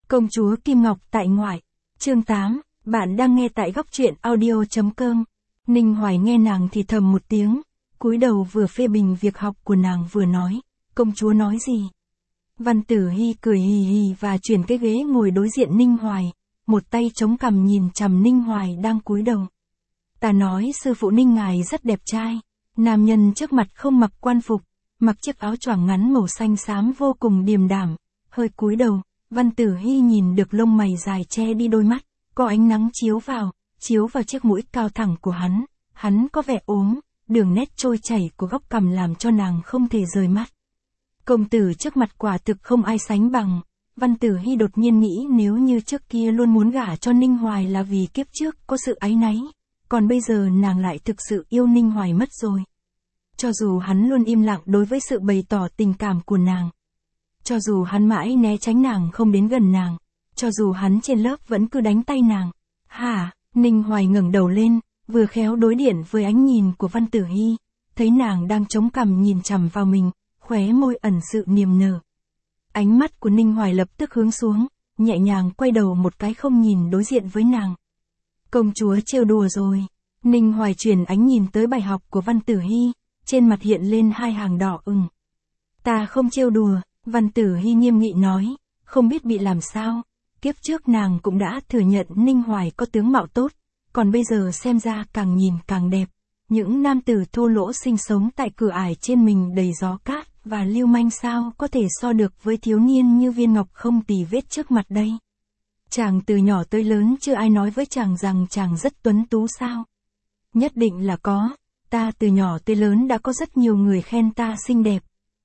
Công chúa Kim Ngọc tại ngoại. Chương 8, bạn đang nghe tại góc truyện audio.com. Ninh Hoài nghe nàng thì thầm một tiếng, cúi đầu vừa phê bình việc học của nàng vừa nói, công chúa nói gì? Văn Tử Hy cười hì hì và chuyển cái ghế ngồi đối diện Ninh Hoài, một tay chống cằm nhìn chằm Ninh Hoài đang cúi đầu. Ta nói sư phụ Ninh ngài rất đẹp trai. Nam nhân trước mặt không mặc quan phục, mặc chiếc áo choàng ngắn màu xanh xám vô cùng điềm đạm, hơi cúi đầu. Văn Tử Hy nhìn được lông mày dài che đi đôi mắt, có ánh nắng chiếu vào chiếc mũi cao thẳng của hắn có vẻ ốm, đường nét trôi chảy của góc cằm làm cho nàng không thể rời mắt. Công tử trước mặt quả thực không ai sánh bằng. Văn Tử Hy đột nhiên nghĩ nếu như trước kia luôn muốn gả cho Ninh Hoài là vì kiếp trước có sự áy náy, còn bây giờ nàng lại thực sự yêu Ninh Hoài mất rồi. Cho dù hắn luôn im lặng đối với sự bày tỏ tình cảm của nàng, cho dù hắn mãi né tránh nàng không đến gần nàng, cho dù hắn trên lớp vẫn cứ đánh tay nàng. Hả? Ninh Hoài ngẩng đầu lên, vừa khéo đối diện với ánh nhìn của Văn Tử Hy, thấy nàng đang chống cằm nhìn chằm vào mình, khóe môi ẩn sự niềm nở. Ánh mắt của Ninh Hoài lập tức hướng xuống, nhẹ nhàng quay đầu một cái không nhìn đối diện với nàng. Công chúa trêu đùa rồi. Ninh Hoài chuyển ánh nhìn tới bài học của Văn Tử Hy, trên mặt hiện lên hai hàng đỏ ửng. Ta không trêu đùa. Văn Tử Hy nghiêm nghị nói, không biết bị làm sao, kiếp trước nàng cũng đã thừa nhận Ninh Hoài có tướng mạo tốt, còn bây giờ xem ra càng nhìn càng đẹp. Những nam tử thô lỗ sinh sống tại cửa ải trên mình đầy gió cát và lưu manh sao có thể so được với thiếu niên như viên ngọc không tì vết trước mặt đây. Chàng từ nhỏ tới lớn chưa ai nói với chàng rằng chàng rất tuấn tú sao? Nhất định là có, ta từ nhỏ tới lớn đã có rất nhiều người khen ta xinh đẹp.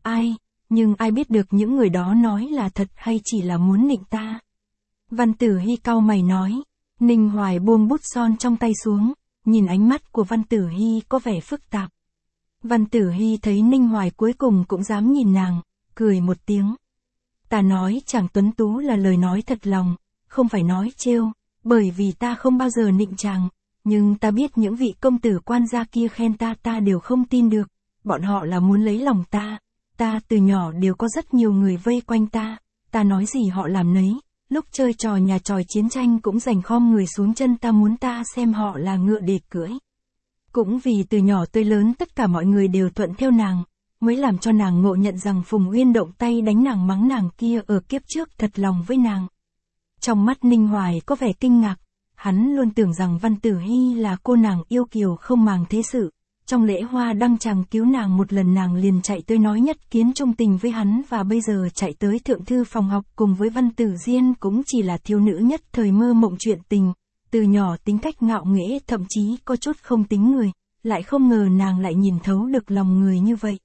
Nhưng ai biết được những người đó nói là thật hay chỉ là muốn nịnh ta. Văn Tử Hy cau mày nói. Ninh Hoài buông bút son trong tay xuống, nhìn ánh mắt của Văn Tử Hy có vẻ phức tạp. Văn Tử Hy thấy Ninh Hoài cuối cùng cũng dám nhìn nàng, cười một tiếng. Ta nói chàng tuấn tú là lời nói thật lòng, không phải nói trêu, bởi vì ta không bao giờ nịnh chàng, nhưng ta biết những vị công tử quan gia kia khen ta đều không tin được, bọn họ là muốn lấy lòng ta. Ta từ nhỏ đều có rất nhiều người vây quanh ta nói gì họ làm nấy, lúc chơi trò nhà tròi chiến tranh cũng giành khom người xuống chân ta muốn ta xem họ là ngựa để cưỡi. Cũng vì từ nhỏ tới lớn tất cả mọi người đều thuận theo nàng, mới làm cho nàng ngộ nhận rằng Phùng Uyên động tay đánh nàng mắng nàng kia ở kiếp trước thật lòng với nàng. Trong mắt Ninh Hoài có vẻ kinh ngạc, hắn luôn tưởng rằng Văn Tử Hy là cô nàng yêu kiều không màng thế sự. Trong lễ hoa đăng chàng cứu nàng một lần nàng liền chạy tới nói nhất kiến trung tình với hắn và bây giờ chạy tới thượng thư phòng học cùng với Văn Tử Diên cũng chỉ là thiếu nữ nhất thời mơ mộng chuyện tình. Từ nhỏ tính cách ngạo nghễ thậm chí có chút không tính người, lại không ngờ nàng lại nhìn thấu được lòng người như vậy.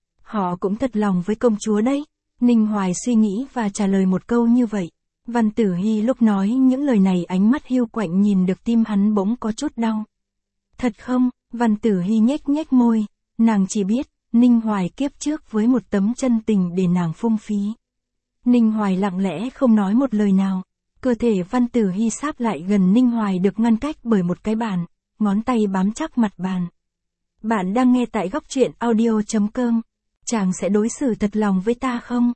Họ cũng thật lòng với công chúa đấy. Ninh Hoài suy nghĩ và trả lời một câu như vậy. Văn Tử Hy lúc nói những lời này ánh mắt hiu quạnh nhìn được tim hắn bỗng có chút đau. Thật không? Văn Tử Hy nhếch môi, nàng chỉ biết, Ninh Hoài kiếp trước với một tấm chân tình để nàng phung phí. Ninh Hoài lặng lẽ không nói một lời nào, cơ thể Văn Tử Hy sáp lại gần Ninh Hoài được ngăn cách bởi một cái bàn, ngón tay bám chắc mặt bàn. Bạn đang nghe tại góc truyện audio.com, chàng sẽ đối xử thật lòng với ta không?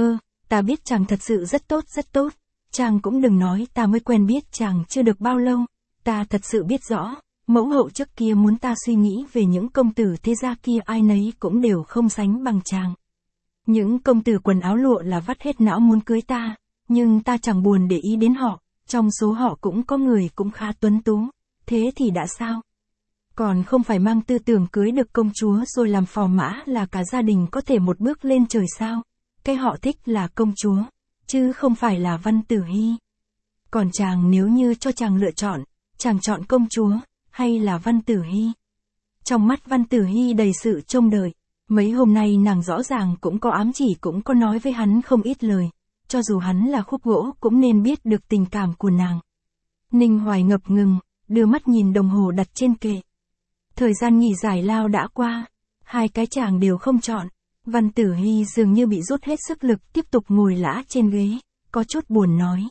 Ta biết chàng thật sự rất tốt, chàng cũng đừng nói ta mới quen biết chàng chưa được bao lâu, ta thật sự biết rõ. Mẫu hậu trước kia muốn ta suy nghĩ về những công tử thế gia kia ai nấy cũng đều không sánh bằng chàng. Những công tử quần áo lụa là vắt hết não muốn cưới ta, nhưng ta chẳng buồn để ý đến họ, trong số họ cũng có người cũng khá tuấn tú, thế thì đã sao? Còn không phải mang tư tưởng cưới được công chúa rồi làm phò mã là cả gia đình có thể một bước lên trời sao? Cái họ thích là công chúa, chứ không phải là Văn Tử Hy. Còn chàng nếu như cho chàng lựa chọn, chàng chọn công chúa hay là Văn Tử Hy? Trong mắt Văn Tử Hy đầy sự trông đợi, mấy hôm nay nàng rõ ràng cũng có ám chỉ cũng có nói với hắn không ít lời, cho dù hắn là khúc gỗ cũng nên biết được tình cảm của nàng. Ninh Hoài ngập ngừng, đưa mắt nhìn đồng hồ đặt trên kệ. Thời gian nghỉ giải lao đã qua, hai cái chàng đều không chọn, Văn Tử Hy dường như bị rút hết sức lực tiếp tục ngồi lã trên ghế, có chút buồn nói.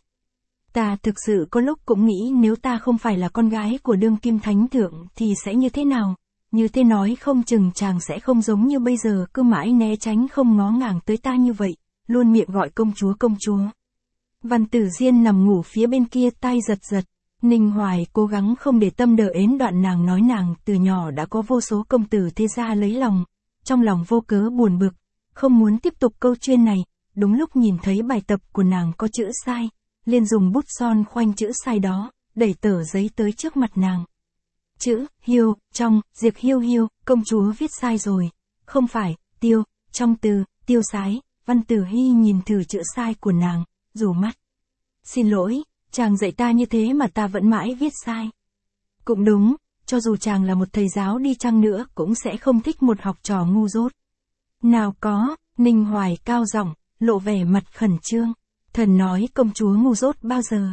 Ta thực sự có lúc cũng nghĩ nếu ta không phải là con gái của đương kim thánh thượng thì sẽ như thế nào, như thế nói không chừng chàng sẽ không giống như bây giờ cứ mãi né tránh không ngó ngàng tới ta như vậy, luôn miệng gọi công chúa. Văn Tử Diên nằm ngủ phía bên kia tay giật giật. Ninh Hoài cố gắng không để tâm đờ ến đoạn nàng nói nàng từ nhỏ đã có vô số công tử thế gia lấy lòng. Trong lòng vô cớ buồn bực, không muốn tiếp tục câu chuyện này, đúng lúc nhìn thấy bài tập của nàng có chữ sai, liền dùng bút son khoanh chữ sai đó, đẩy tờ giấy tới trước mặt nàng. Chữ, hiêu, trong, diệt hiêu hiêu, công chúa viết sai rồi, không phải, tiêu, trong từ, tiêu sái, Văn Tử Hy nhìn thử chữ sai của nàng, rủ mắt. Xin lỗi, chàng dạy ta như thế mà ta vẫn mãi viết sai. Cũng đúng, cho dù chàng là một thầy giáo đi chăng nữa cũng sẽ không thích một học trò ngu dốt. Nào có, Ninh Hoài cao giọng, lộ vẻ mặt khẩn trương. Thần nói công chúa ngu dốt bao giờ?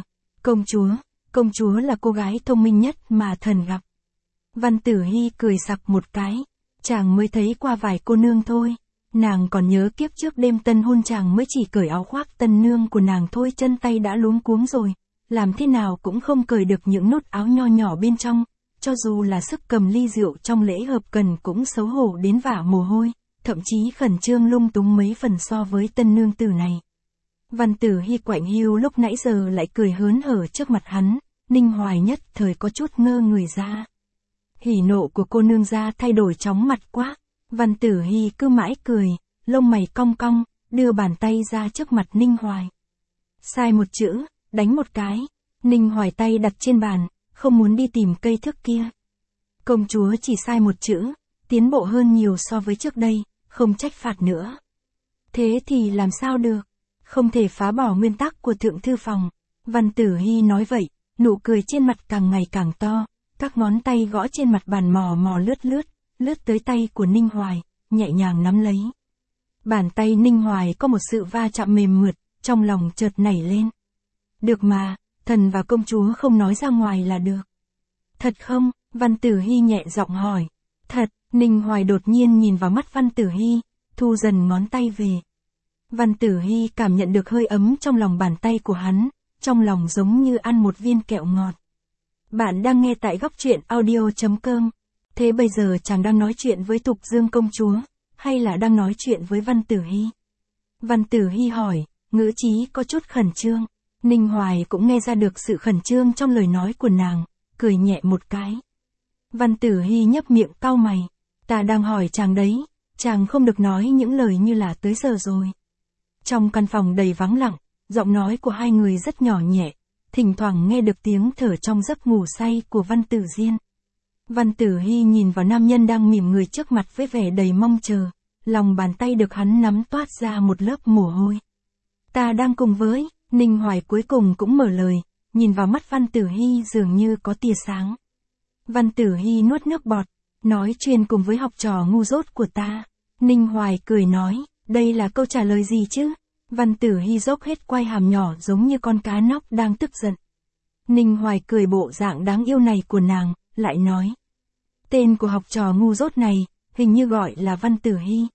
Công chúa là cô gái thông minh nhất mà thần gặp. Văn Tử Hy cười sặc một cái, chàng mới thấy qua vài cô nương thôi. Nàng còn nhớ kiếp trước đêm tân hôn chàng mới chỉ cởi áo khoác tân nương của nàng thôi chân tay đã luống cuống rồi, làm thế nào cũng không cởi được những nút áo nho nhỏ bên trong, cho dù là sức cầm ly rượu trong lễ hợp cần cũng xấu hổ đến vả mồ hôi, thậm chí khẩn trương lung túng mấy phần so với tân nương tử này. Văn Tử Hy quạnh hiu lúc nãy giờ lại cười hớn hở trước mặt hắn, Ninh Hoài nhất thời có chút ngơ người ra. Hỉ nộ của cô nương gia thay đổi chóng mặt quá. Văn Tử Hy cứ mãi cười, lông mày cong cong, đưa bàn tay ra trước mặt Ninh Hoài. Sai một chữ, đánh một cái. Ninh Hoài tay đặt trên bàn, không muốn đi tìm cây thước kia. Công chúa chỉ sai một chữ, tiến bộ hơn nhiều so với trước đây, không trách phạt nữa. Thế thì làm sao được? Không thể phá bỏ nguyên tắc của thượng thư phòng. Văn Tử Hy nói vậy, nụ cười trên mặt càng ngày càng to, các ngón tay gõ trên mặt bàn mò mò lướt tới tay của Ninh Hoài, nhẹ nhàng nắm lấy. Bàn tay Ninh Hoài có một sự va chạm mềm mượt, trong lòng chợt nảy lên. Được mà, thần và công chúa không nói ra ngoài là được. Thật không? Văn Tử Hy nhẹ giọng hỏi. Thật, Ninh Hoài đột nhiên nhìn vào mắt Văn Tử Hy, thu dần ngón tay về. Văn Tử Hy cảm nhận được hơi ấm trong lòng bàn tay của hắn, trong lòng giống như ăn một viên kẹo ngọt. Bạn đang nghe tại góc truyện audio.com. Thế bây giờ chàng đang nói chuyện với Thục Dương công chúa, hay là đang nói chuyện với Văn Tử Hy? Văn Tử Hy hỏi, ngữ khí có chút khẩn trương. Ninh Hoài cũng nghe ra được sự khẩn trương trong lời nói của nàng, cười nhẹ một cái. Văn Tử Hy nhấp miệng cau mày, ta đang hỏi chàng đấy, chàng không được nói những lời như là tới giờ rồi. Trong căn phòng đầy vắng lặng, giọng nói của hai người rất nhỏ nhẹ, thỉnh thoảng nghe được tiếng thở trong giấc ngủ say của Văn Tử Diên. Văn Tử Hy nhìn vào nam nhân đang mỉm người trước mặt với vẻ đầy mong chờ, lòng bàn tay được hắn nắm toát ra một lớp mồ hôi. Ta đang cùng với, Ninh Hoài cuối cùng cũng mở lời, nhìn vào mắt Văn Tử Hy dường như có tia sáng. Văn Tử Hy nuốt nước bọt, nói chuyện cùng với học trò ngu dốt của ta. Ninh Hoài cười nói, đây là câu trả lời gì chứ? Văn Tử Hy dốc hết quai hàm nhỏ giống như con cá nóc đang tức giận. Ninh Hoài cười bộ dạng đáng yêu này của nàng, lại nói. Tên của học trò ngu dốt này, hình như gọi là Văn Tử Hy.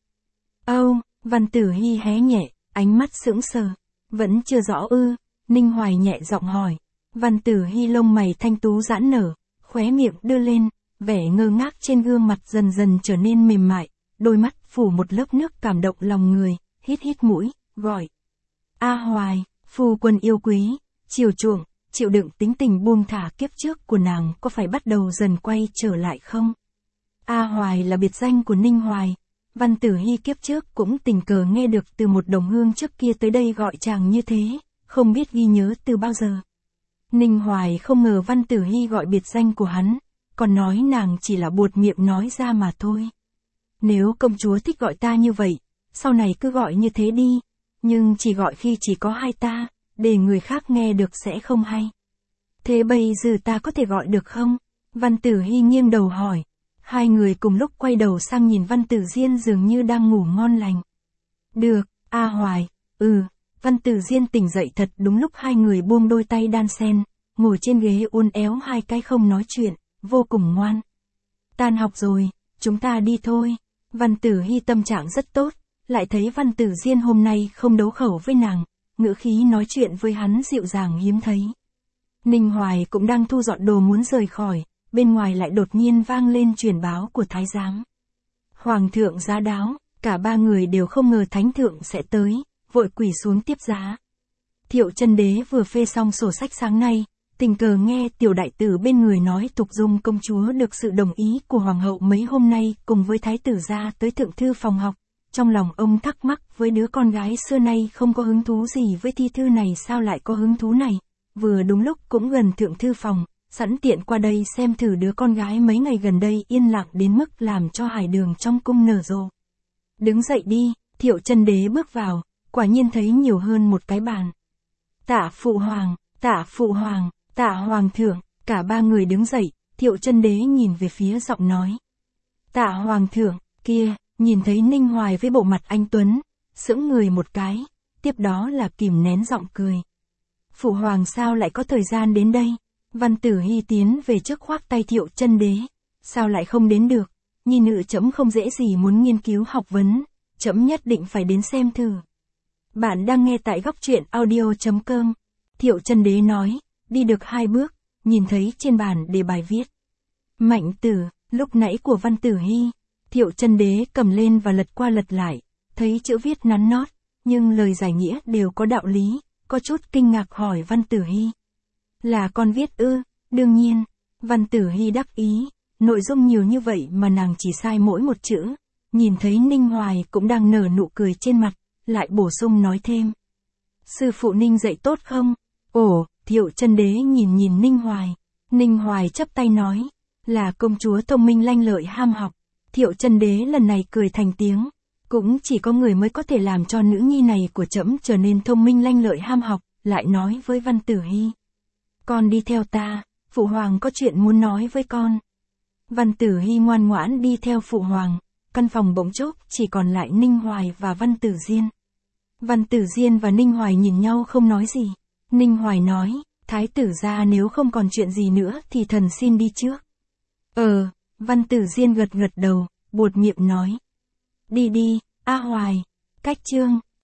Văn Tử Hy hé nhẹ, ánh mắt sững sờ. Vẫn chưa rõ ư? Ninh Hoài nhẹ giọng hỏi. Văn Tử Hy lông mày thanh tú giãn nở, khóe miệng đưa lên, vẻ ngơ ngác trên gương mặt dần dần trở nên mềm mại, đôi mắt phủ một lớp nước cảm động lòng người, hít mũi, gọi. A Hoài, phu quân yêu quý, chiều chuộng, chịu đựng tính tình buông thả kiếp trước của nàng có phải bắt đầu dần quay trở lại không? A Hoài là biệt danh của Ninh Hoài. Văn Tử Hy kiếp trước cũng tình cờ nghe được từ một đồng hương trước kia tới đây gọi chàng như thế, không biết ghi nhớ từ bao giờ. Ninh Hoài không ngờ Văn Tử Hy gọi biệt danh của hắn, còn nói nàng chỉ là buột miệng nói ra mà thôi. Nếu công chúa thích gọi ta như vậy, sau này cứ gọi như thế đi, nhưng chỉ gọi khi chỉ có hai ta, để người khác nghe được sẽ không hay. Thế bây giờ ta có thể gọi được không? Văn Tử Hy nghiêng đầu hỏi. Hai người cùng lúc quay đầu sang nhìn Văn Tử Diên dường như đang ngủ ngon lành. Được, A Hoài, Văn Tử Diên tỉnh dậy thật đúng lúc hai người buông đôi tay đan sen, ngồi trên ghế uốn éo hai cái không nói chuyện, vô cùng ngoan. Tan học rồi, chúng ta đi thôi. Văn Tử Hy tâm trạng rất tốt, lại thấy Văn Tử Diên hôm nay không đấu khẩu với nàng, ngữ khí nói chuyện với hắn dịu dàng hiếm thấy. Ninh Hoài cũng đang thu dọn đồ muốn rời khỏi, bên ngoài lại đột nhiên vang lên truyền báo của thái giám. Hoàng thượng giá đáo, cả ba người đều không ngờ thánh thượng sẽ tới, vội quỳ xuống tiếp giá. Thiệu Chân Đế vừa phê xong sổ sách sáng nay, tình cờ nghe tiểu đại tử bên người nói Tục Dung công chúa được sự đồng ý của hoàng hậu mấy hôm nay cùng với thái tử gia tới thượng thư phòng học. Trong lòng ông thắc mắc với đứa con gái xưa nay không có hứng thú gì với thi thư này sao lại có hứng thú này. Vừa đúng lúc cũng gần thượng thư phòng, sẵn tiện qua đây xem thử đứa con gái mấy ngày gần đây yên lặng đến mức làm cho hải đường trong cung nở rộ. Đứng dậy đi, Thiệu Chân Đế bước vào, quả nhiên thấy nhiều hơn một cái bàn. Tạ phụ hoàng, tạ phụ hoàng, tạ hoàng thượng, cả ba người đứng dậy, Thiệu Chân Đế nhìn về phía giọng nói. Tạ hoàng thượng, kia, nhìn thấy Ninh Hoài với bộ mặt anh tuấn, sững người một cái, tiếp đó là kìm nén giọng cười. Phụ hoàng sao lại có thời gian đến đây? Văn Tử Hy tiến về trước khoác tay Thiệu Chân Đế. Sao lại không đến được? Nhi nữ trẫm không dễ gì muốn nghiên cứu học vấn, trẫm nhất định phải đến xem thử. Bạn đang nghe tại góc truyện audio.com. Thiệu Chân Đế nói, đi được 2 bước, nhìn thấy trên bàn để bài viết. Mạnh tử, lúc nãy của Văn Tử Hy. Thiệu Chân Đế cầm lên và lật qua lật lại, thấy chữ viết nắn nót, nhưng lời giải nghĩa đều có đạo lý, có chút kinh ngạc hỏi Văn Tử Hy. Là con viết ư? Đương nhiên. Văn Tử Hy đắc ý, nội dung nhiều như vậy mà nàng chỉ sai mỗi một chữ. Nhìn thấy Ninh Hoài cũng đang nở nụ cười trên mặt, lại bổ sung nói thêm. Sư phụ Ninh dạy tốt không? Ồ, Thiệu Chân Đế nhìn nhìn Ninh Hoài. Ninh Hoài chắp tay nói, là công chúa thông minh lanh lợi ham học. Thiệu Chân Đế lần này cười thành tiếng, cũng chỉ có người mới có thể làm cho nữ nhi này của trẫm trở nên thông minh lanh lợi ham học, lại nói với Văn Tử Hy. Con đi theo ta, phụ hoàng có chuyện muốn nói với con. Văn Tử Hy ngoan ngoãn đi theo phụ hoàng, căn phòng bỗng chốc chỉ còn lại Ninh Hoài và Văn Tử Diên. Văn Tử Diên và Ninh Hoài nhìn nhau không nói gì. Ninh Hoài nói, thái tử gia nếu không còn chuyện gì nữa thì thần xin đi trước. Văn Tử Diên gật gật đầu, buột miệng nói. Đi đi, A Hoài. Cách chương.